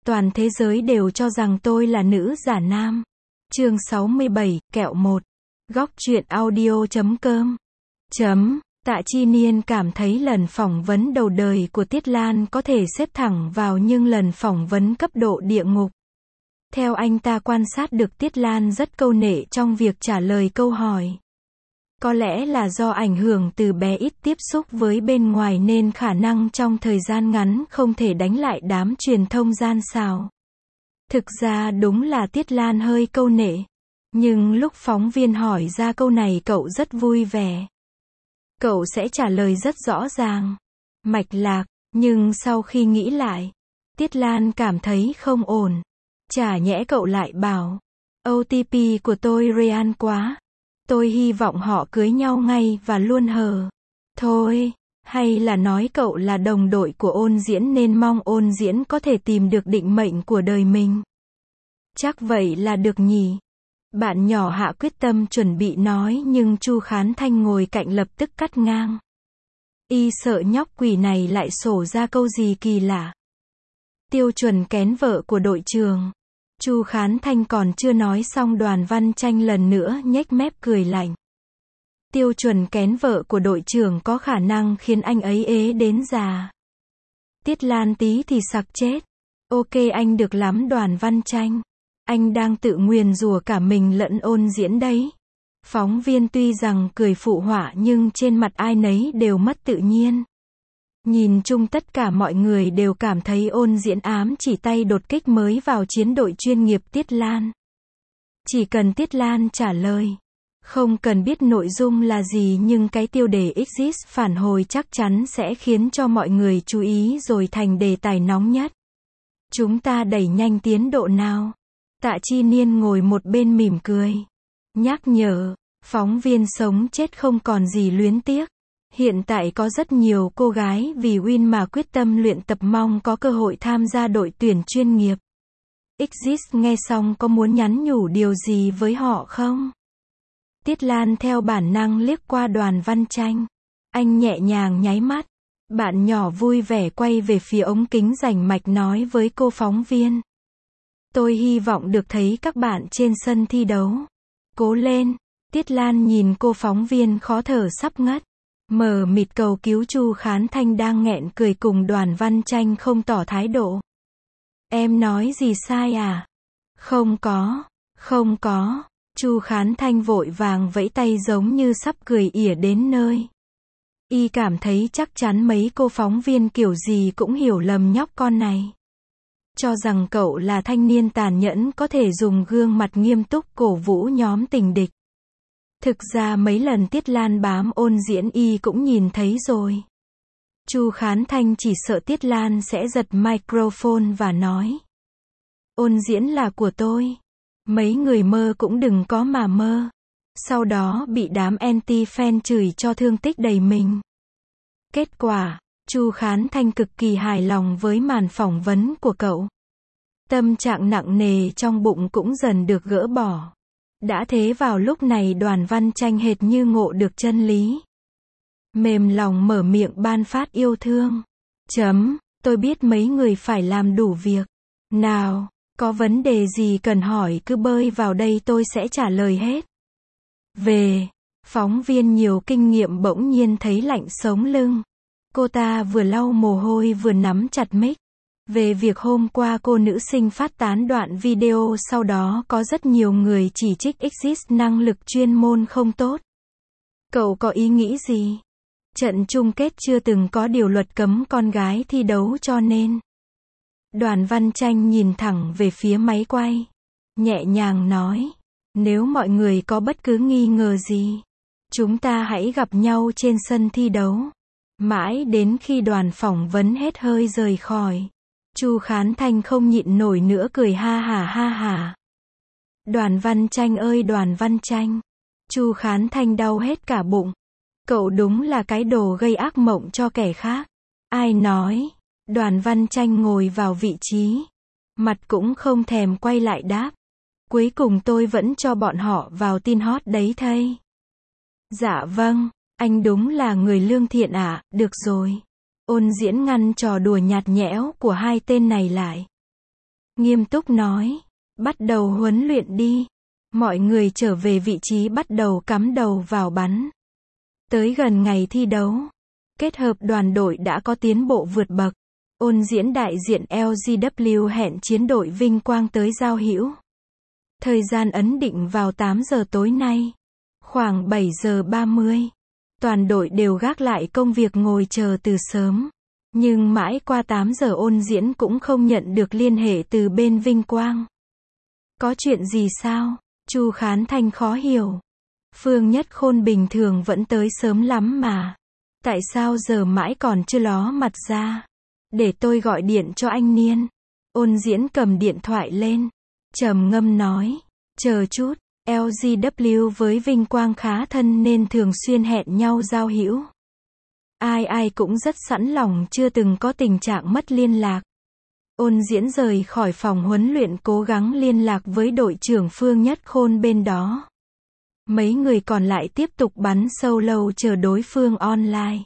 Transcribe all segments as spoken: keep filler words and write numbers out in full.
Toàn thế giới đều cho rằng tôi là nữ giả nam. Chương sáu mươi bảy, kẹo một. Góc truyện audio chấm com. Chấm. Tạ Chi Niên cảm thấy lần phỏng vấn đầu đời của Tiết Lan có thể xếp thẳng vào nhưng lần phỏng vấn cấp độ địa ngục. Theo anh ta quan sát được Tiết Lan rất câu nệ trong việc trả lời câu hỏi. Có lẽ là do ảnh hưởng từ bé ít tiếp xúc với bên ngoài nên khả năng trong thời gian ngắn không thể đánh lại đám truyền thông gian xào. Thực ra đúng là Tiết Lan hơi câu nệ. Nhưng lúc phóng viên hỏi ra câu này cậu rất vui vẻ. Cậu sẽ trả lời rất rõ ràng, mạch lạc, nhưng sau khi nghĩ lại, Tiết Lan cảm thấy không ổn. Chả nhẽ cậu lại bảo, ô tê pê của tôi real quá. Tôi hy vọng họ cưới nhau ngay và luôn hờ. Thôi, hay là nói cậu là đồng đội của Ôn Diễn nên mong Ôn Diễn có thể tìm được định mệnh của đời mình. Chắc vậy là được nhỉ. Bạn nhỏ hạ quyết tâm chuẩn bị nói nhưng Chu Khán Thanh ngồi cạnh lập tức cắt ngang. Y sợ nhóc quỷ này lại sổ ra câu gì kỳ lạ. Tiêu Chuẩn kén vợ của đội trưởng. Chu Khán Thanh còn chưa nói xong Đoàn Văn Tranh lần nữa nhếch mép cười lạnh. Tiêu Chuẩn kén vợ của đội trưởng có khả năng khiến anh ấy ế đến già. Tiết Lan tí thì sặc chết. Ok anh được lắm Đoàn Văn Tranh. Anh đang tự nguyền rủa cả mình lẫn Ôn Diễn đấy. Phóng viên tuy rằng cười phụ họa nhưng trên mặt ai nấy đều mất tự nhiên. Nhìn chung tất cả mọi người đều cảm thấy Ôn Diễn ám chỉ tay đột kích mới vào chiến đội chuyên nghiệp Tiết Lan. Chỉ cần Tiết Lan trả lời. Không cần biết nội dung là gì nhưng cái tiêu đề exist phản hồi chắc chắn sẽ khiến cho mọi người chú ý rồi thành đề tài nóng nhất. Chúng ta đẩy nhanh tiến độ nào. Tạ Chi Niên ngồi một bên mỉm cười. Nhắc nhở, phóng viên sống chết không còn gì luyến tiếc. Hiện tại có rất nhiều cô gái vì win mà quyết tâm luyện tập mong có cơ hội tham gia đội tuyển chuyên nghiệp. Exist nghe xong có muốn nhắn nhủ điều gì với họ không? Tiết Lan theo bản năng liếc qua Đoàn Văn Tranh. Anh nhẹ nhàng nháy mắt. Bạn nhỏ vui vẻ quay về phía ống kính rành mạch nói với cô phóng viên. Tôi hy vọng được thấy các bạn trên sân thi đấu. Cố lên. Tiết Lan nhìn cô phóng viên khó thở sắp ngất. Mờ mịt cầu cứu Chu Khán Thanh đang nghẹn cười cùng Đoàn Văn Tranh không tỏ thái độ. Em nói gì sai à? Không có, không có. Chu Khán Thanh vội vàng vẫy tay giống như sắp cười ỉa đến nơi. Y cảm thấy chắc chắn mấy cô phóng viên kiểu gì cũng hiểu lầm nhóc con này. Cho rằng cậu là thanh niên tàn nhẫn có thể dùng gương mặt nghiêm túc cổ vũ nhóm tình địch. Thực ra mấy lần Tiết Lan bám Ôn Diễn y cũng nhìn thấy rồi. Chu Khán Thanh chỉ sợ Tiết Lan sẽ giật microphone và nói. Ôn Diễn là của tôi. Mấy người mơ cũng đừng có mà mơ. Sau đó bị đám anti-fan chửi cho thương tích đầy mình. Kết quả, Chu Khán Thanh cực kỳ hài lòng với màn phỏng vấn của cậu. Tâm trạng nặng nề trong bụng cũng dần được gỡ bỏ. Đã thế vào lúc này Đoàn Văn Tranh hệt như ngộ được chân lý. Mềm lòng mở miệng ban phát yêu thương. Chấm, tôi biết mấy người phải làm đủ việc. Nào, có vấn đề gì cần hỏi cứ bơi vào đây tôi sẽ trả lời hết. Về, phóng viên nhiều kinh nghiệm bỗng nhiên thấy lạnh sống lưng. Cô ta vừa lau mồ hôi vừa nắm chặt mic. Về việc hôm qua cô nữ sinh phát tán đoạn video sau đó có rất nhiều người chỉ trích Exist năng lực chuyên môn không tốt. Cậu có ý nghĩ gì? Trận chung kết chưa từng có điều luật cấm con gái thi đấu cho nên. Đoàn Văn Tranh nhìn thẳng về phía máy quay. Nhẹ nhàng nói. Nếu mọi người có bất cứ nghi ngờ gì, chúng ta hãy gặp nhau trên sân thi đấu. Mãi đến khi đoàn phỏng vấn hết hơi rời khỏi. Chu Khán Thanh không nhịn nổi nữa cười ha hả ha hả. Đoàn Văn Tranh ơi Đoàn Văn Tranh. Chu Khán Thanh đau hết cả bụng. Cậu đúng là cái đồ gây ác mộng cho kẻ khác. Ai nói? Đoàn Văn Tranh ngồi vào vị trí. Mặt cũng không thèm quay lại đáp. Cuối cùng tôi vẫn cho bọn họ vào tin hot đấy thây. Dạ vâng, anh đúng là người lương thiện ạ, à, được rồi. Ôn Diễn ngăn trò đùa nhạt nhẽo của hai tên này lại. Nghiêm túc nói. Bắt đầu huấn luyện đi. Mọi người trở về vị trí bắt đầu cắm đầu vào bắn. Tới gần ngày thi đấu, kết hợp đoàn đội đã có tiến bộ vượt bậc. Ôn diễn đại diện lờ giê vê hẹn chiến đội Vinh Quang tới giao hữu. Thời gian ấn định vào tám giờ tối nay. Khoảng bảy giờ ba mươi. Toàn đội đều gác lại công việc ngồi chờ từ sớm. Nhưng mãi qua tám giờ ôn diễn cũng không nhận được liên hệ từ bên Vinh Quang. Có chuyện gì sao? Chu Khán Thanh khó hiểu. Phương Nhất Khôn bình thường vẫn tới sớm lắm mà. Tại sao giờ mãi còn chưa ló mặt ra? Để tôi gọi điện cho anh Niên. Ôn diễn cầm điện thoại lên. Trầm ngâm nói. Chờ chút, lờ giê vê với Vinh Quang khá thân nên thường xuyên hẹn nhau giao hữu. Ai ai cũng rất sẵn lòng, chưa từng có tình trạng mất liên lạc. Ôn diễn rời khỏi phòng huấn luyện cố gắng liên lạc với đội trưởng Phương Nhất Khôn bên đó. Mấy người còn lại tiếp tục bắn solo chờ đối phương online.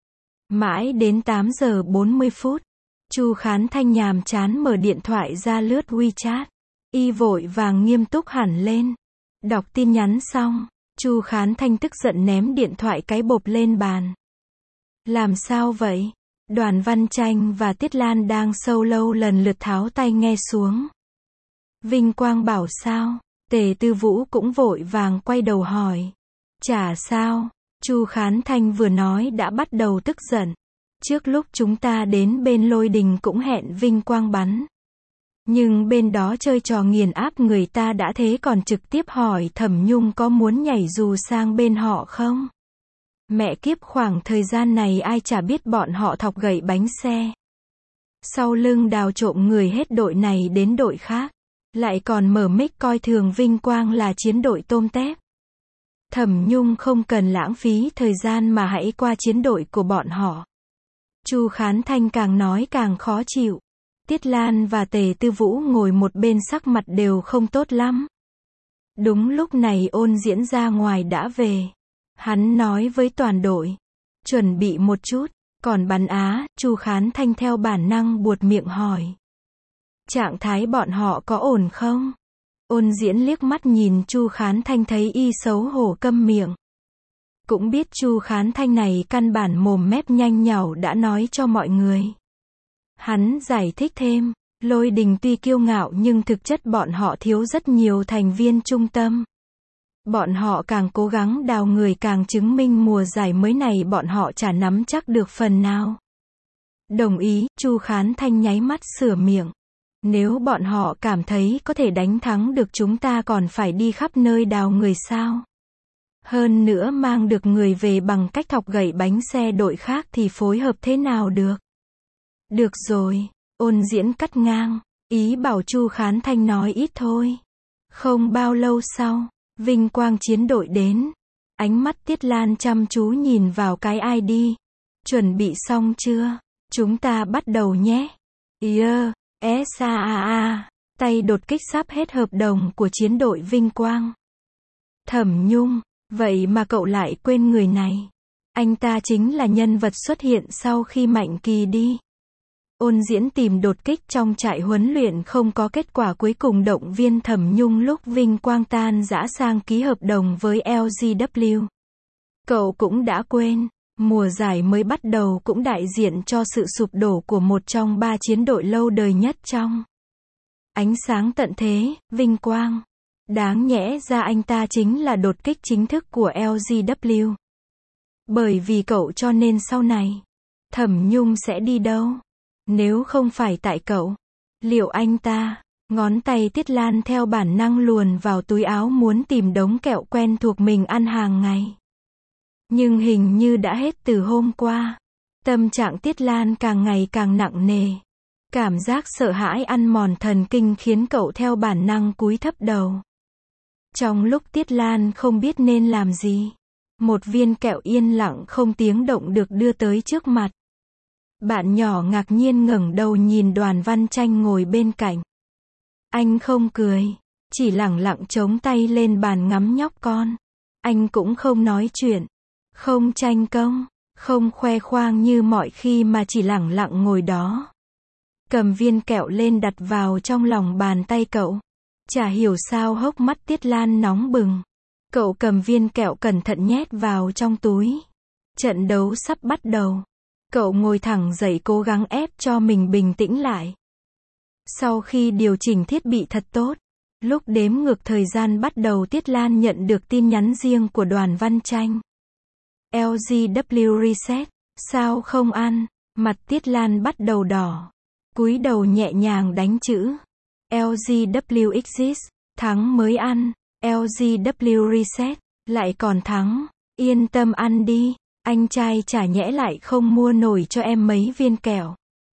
Mãi đến tám giờ bốn mươi phút, Chu Khán Thanh nhàm chán mở điện thoại ra lướt WeChat. Y vội vàng nghiêm túc hẳn lên. Đọc tin nhắn xong, Chu Khán Thanh tức giận ném điện thoại cái bộp lên bàn. Làm sao vậy? Đoàn Văn Tranh và Tiết Lan đang solo lần lượt tháo tai nghe xuống. Vinh Quang bảo sao? Tề Tư Vũ cũng vội vàng quay đầu hỏi. Chả sao. Chu Khán Thanh vừa nói đã bắt đầu tức giận. Trước lúc chúng ta đến bên Lôi Đình cũng hẹn Vinh Quang bắn. Nhưng bên đó chơi trò nghiền áp người ta đã thế còn trực tiếp hỏi Thẩm Nhung có muốn nhảy dù sang bên họ không? Mẹ kiếp, khoảng thời gian này ai chả biết bọn họ thọc gậy bánh xe. Sau lưng đào trộm người hết đội này đến đội khác. Lại còn mở mic coi thường Vinh Quang là chiến đội tôm tép. Thẩm Nhung không cần lãng phí thời gian mà hãy qua chiến đội của bọn họ. Chu Khán Thanh càng nói càng khó chịu. Tiết Lan và Tề Tư Vũ ngồi một bên sắc mặt đều không tốt lắm. Đúng lúc này Ôn diễn ra ngoài đã về. Hắn nói với toàn đội. Chuẩn bị một chút. Còn bắn Á, Chu Khán Thanh theo bản năng buột miệng hỏi. Trạng thái bọn họ có ổn không? Ôn diễn liếc mắt nhìn Chu Khán Thanh thấy y xấu hổ câm miệng. Cũng biết Chu Khán Thanh này căn bản mồm mép nhanh nhảu đã nói cho mọi người. Hắn giải thích thêm, Lôi Đình tuy kiêu ngạo nhưng thực chất bọn họ thiếu rất nhiều thành viên trung tâm. Bọn họ càng cố gắng đào người càng chứng minh mùa giải mới này bọn họ chả nắm chắc được phần nào. Đồng ý, Chu Khán Thanh nháy mắt sửa miệng. Nếu bọn họ cảm thấy có thể đánh thắng được chúng ta còn phải đi khắp nơi đào người sao? Hơn nữa mang được người về bằng cách thọc gậy bánh xe đội khác thì phối hợp thế nào được? Được rồi, Ôn diễn cắt ngang, ý bảo Chu Khán Thanh nói ít thôi. Không bao lâu sau, Vinh Quang chiến đội đến. Ánh mắt Tiết Lan chăm chú nhìn vào cái i đê. Chuẩn bị xong chưa? Chúng ta bắt đầu nhé. Yeah, S A A A. Tay đột kích sắp hết hợp đồng của chiến đội Vinh Quang. Thẩm Nhung, vậy mà cậu lại quên người này. Anh ta chính là nhân vật xuất hiện sau khi Mạnh Kỳ đi. Ôn diễn tìm đột kích trong trại huấn luyện không có kết quả, cuối cùng động viên Thẩm Nhung lúc Vinh Quang tan rã sang ký hợp đồng với lờ giê vê. Cậu cũng đã quên, mùa giải mới bắt đầu cũng đại diện cho sự sụp đổ của một trong ba chiến đội lâu đời nhất trong ánh sáng tận thế, Vinh Quang. Đáng nhẽ ra anh ta chính là đột kích chính thức của lờ giê vê. Bởi vì cậu cho nên sau này, Thẩm Nhung sẽ đi đâu? Nếu không phải tại cậu, liệu anh ta? Ngón tay Tiết Lan theo bản năng luồn vào túi áo muốn tìm đống kẹo quen thuộc mình ăn hàng ngày. Nhưng hình như đã hết từ hôm qua. Tâm trạng Tiết Lan càng ngày càng nặng nề. Cảm giác sợ hãi ăn mòn thần kinh khiến cậu theo bản năng cúi thấp đầu. Trong lúc Tiết Lan không biết nên làm gì, một viên kẹo yên lặng không tiếng động được đưa tới trước mặt. Bạn nhỏ ngạc nhiên ngẩng đầu nhìn Đoàn Văn Tranh ngồi bên cạnh. Anh không cười, chỉ lẳng lặng chống tay lên bàn ngắm nhóc con. Anh cũng không nói chuyện, không tranh công, không khoe khoang như mọi khi mà chỉ lẳng lặng ngồi đó. cầm viên kẹo lên đặt vào trong lòng bàn tay cậu. Chả hiểu sao hốc mắt Tiết Lan nóng bừng. Cậu cầm viên kẹo cẩn thận nhét vào trong túi. Trận đấu sắp bắt đầu. Cậu ngồi thẳng dậy cố gắng ép cho mình bình tĩnh lại. Sau khi điều chỉnh thiết bị thật tốt, lúc đếm ngược thời gian bắt đầu Tiết Lan nhận được tin nhắn riêng của Đoàn Văn Tranh. lờ giê vê Reset, sao không ăn? Mặt Tiết Lan bắt đầu đỏ. Cúi đầu nhẹ nhàng đánh chữ. lờ giê vê Exist, thắng mới ăn. lờ giê vê Reset, lại còn thắng. Yên tâm ăn đi, anh trai chả nhẽ lại không mua nổi cho em mấy viên kẹo.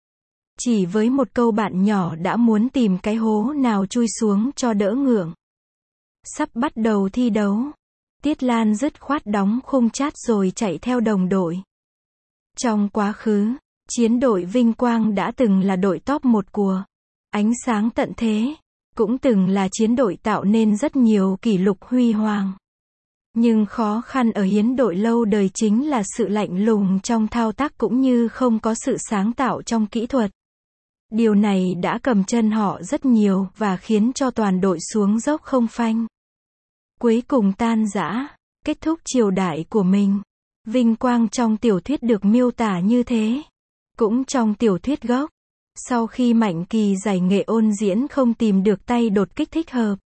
Chỉ với một câu bạn nhỏ đã muốn tìm cái hố nào chui xuống cho đỡ ngượng. Sắp bắt đầu thi đấu. Tiết Lan dứt khoát đóng khung chat rồi chạy theo đồng đội. Trong quá khứ, chiến đội Vinh Quang đã từng là đội top một của ánh sáng tận thế, cũng từng là chiến đội tạo nên rất nhiều kỷ lục huy hoàng. Nhưng khó khăn ở hiến đội lâu đời chính là sự lạnh lùng trong thao tác cũng như không có sự sáng tạo trong kỹ thuật. Điều này đã cầm chân họ rất nhiều và khiến cho toàn đội xuống dốc không phanh. Cuối cùng tan rã, kết thúc triều đại của mình. Vinh quang trong tiểu thuyết được miêu tả như thế. Cũng trong tiểu thuyết gốc, sau khi Mạnh Kỳ giải nghệ ôn diễn không tìm được tay đột kích thích hợp,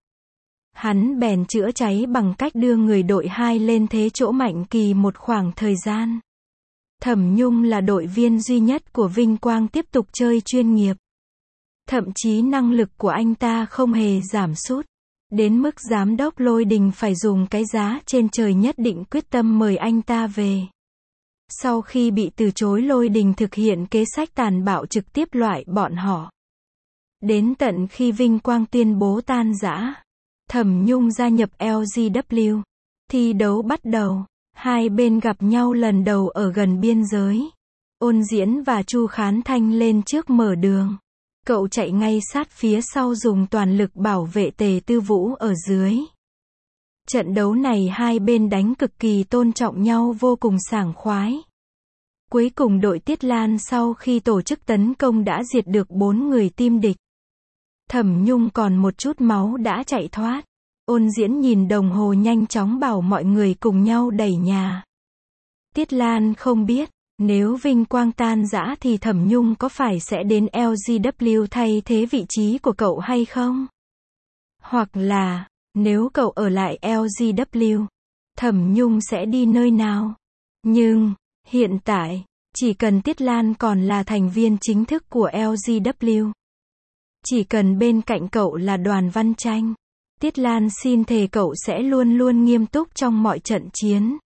hắn bèn chữa cháy bằng cách đưa người đội hai lên thế chỗ Mạnh Kỳ một khoảng thời gian. Thẩm Nhung là đội viên duy nhất của Vinh Quang tiếp tục chơi chuyên nghiệp. Thậm chí năng lực của anh ta không hề giảm sút. Đến mức giám đốc Lôi Đình phải dùng cái giá trên trời nhất định quyết tâm mời anh ta về. Sau khi bị từ chối Lôi Đình thực hiện kế sách tàn bạo trực tiếp loại bọn họ. Đến tận khi Vinh Quang tuyên bố tan rã, Thẩm Nhung gia nhập lờ giê vê. Thi đấu bắt đầu. Hai bên gặp nhau lần đầu ở gần biên giới. Ôn Diễn và Chu Khán Thanh lên trước mở đường. Cậu chạy ngay sát phía sau dùng toàn lực bảo vệ Tề Tư Vũ ở dưới. Trận đấu này hai bên đánh cực kỳ tôn trọng nhau vô cùng sảng khoái. Cuối cùng đội Tiết Lan sau khi tổ chức tấn công đã diệt được bốn người team địch. Thẩm Nhung còn một chút máu đã chạy thoát. Ôn Diễn nhìn đồng hồ nhanh chóng bảo mọi người cùng nhau đẩy nhà. Tiết Lan không biết, nếu Vinh Quang tan rã thì Thẩm Nhung có phải sẽ đến lờ giê vê thay thế vị trí của cậu hay không? Hoặc là, nếu cậu ở lại lờ giê vê, Thẩm Nhung sẽ đi nơi nào? Nhưng, hiện tại, chỉ cần Tiết Lan còn là thành viên chính thức của lờ giê vê. Chỉ cần bên cạnh cậu là Đoàn Văn Tranh. Tiết Lan xin thề cậu sẽ luôn luôn nghiêm túc trong mọi trận chiến.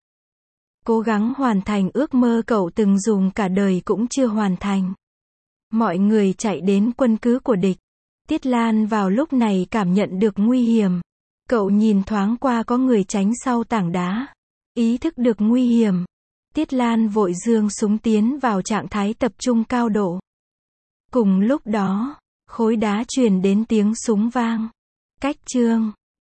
Cố gắng hoàn thành ước mơ cậu từng dùng cả đời cũng chưa hoàn thành. Mọi người chạy đến quân cứ của địch. Tiết Lan vào lúc này cảm nhận được nguy hiểm. Cậu nhìn thoáng qua có người tránh sau tảng đá. Ý thức được nguy hiểm. Tiết Lan vội giương súng tiến vào trạng thái tập trung cao độ. Cùng lúc đó, khối đá truyền đến tiếng súng vang. Cách chương